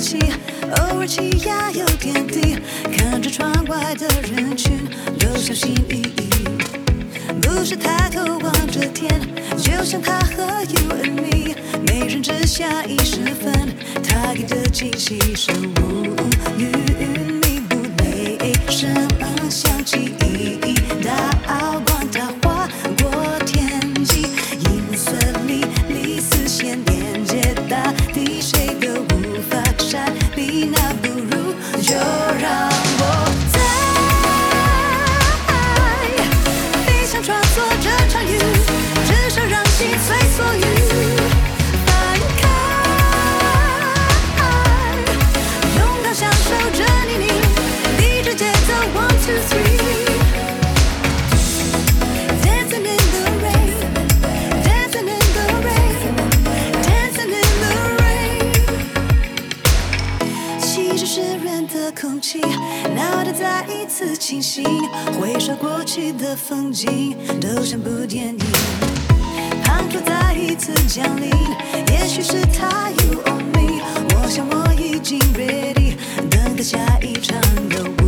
气，偶尔气压有点低，看着窗外的人群，都小心翼翼。不是抬头望着天，就像他和 you and me， 没人知下一时分，他给的惊喜是无语迷不泪，声响起道光，它划过天际，银色里里丝线连接大地，谁都无法闪避，那不如就让我在飞翔穿梭这场雨，至少让心随所欲翻开，勇敢享受着泥泞，逼着节奏 one two three。Dancing in the rain, dancing in the rain, dancing in the rain。吸着湿润的空气，脑袋再一次清醒，回首过去的风景，都像部电影。旁途再一次降临，也许是他 you or me， 我想我已经 ready， 等待下一场游。